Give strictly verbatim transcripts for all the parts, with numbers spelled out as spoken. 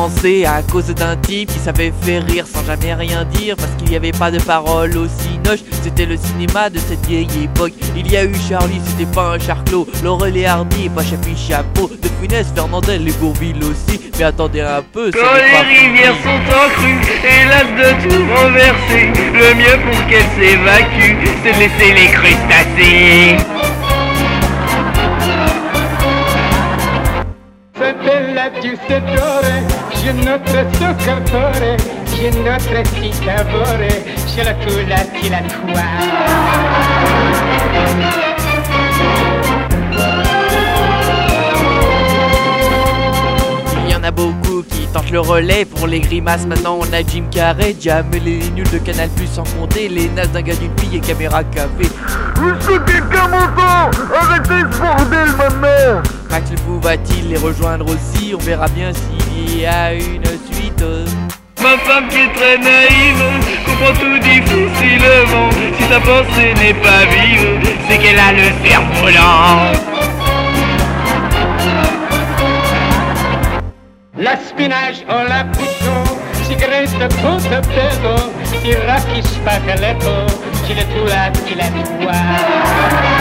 commencé à cause d'un type qui savait faire rire sans jamais rien dire, parce qu'il n'y avait pas de parole aussi noche. C'était le cinéma de cette vieille époque. Il y a eu Charlie, c'était pas un charclos, Laurel et Hardy et pas Chapi Chapeau, De Funès, Fernandel et Bourvil aussi. Mais attendez un peu, quand les rivières sont en crue et las de tout renverser, le mieux pour qu'elles s'évacuent, c'est de laisser les crustacés. C'était l'adieu sedore, je notre soccortore, je notre cittavore, je la tula ti la tua. Il y en a beaucoup qui tentent le relais pour les grimaces. Maintenant on a Jim Carrey, Jam et les nuls de Canal Plus sans compter les nazes d'un gars d'une fille et Caméra Café. Est-ce que quelqu'un m'entend? Arrêtez ce bordel maintenant! Max le Fou va-t-il les rejoindre aussi? On verra bien s'il y a une suite. Ma femme qui est très naïve comprend tout difficilement. Si sa pensée n'est pas vive, c'est qu'elle a le cerveau lent. La spinach o la puto, sigaretta tutta pedo, si racchi spaccaletto, ci le tula ti la tua.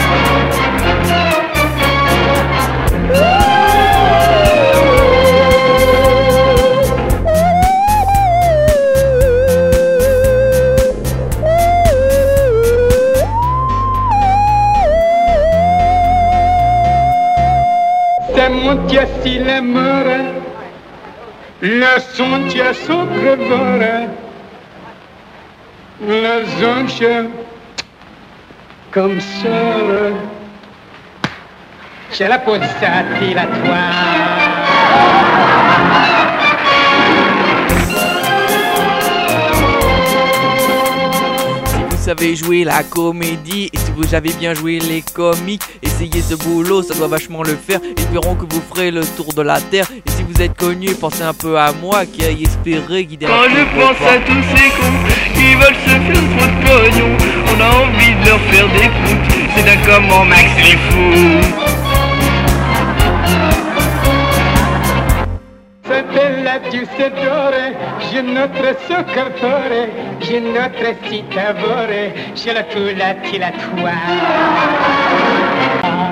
Se montiassi l'amore, le sontia sopravvore, le zonche comme ça, c'è la pozzati la tua. Vous savez jouer la comédie, et si vous avez bien joué les comiques, essayez ce boulot, ça doit vachement le faire. Espérons que vous ferez le tour de la terre. Et si vous êtes connu, pensez un peu à moi qui a espéré guider un Quand peu je vos pense pas. à tous ces cons qui veulent se faire trop de pognon, on a envie de leur faire des croûtes. C'est d'un comment Max les fous. C'était l'adieu sedore, je notre soccortore, je notre cittavore, je la tula ti la tua.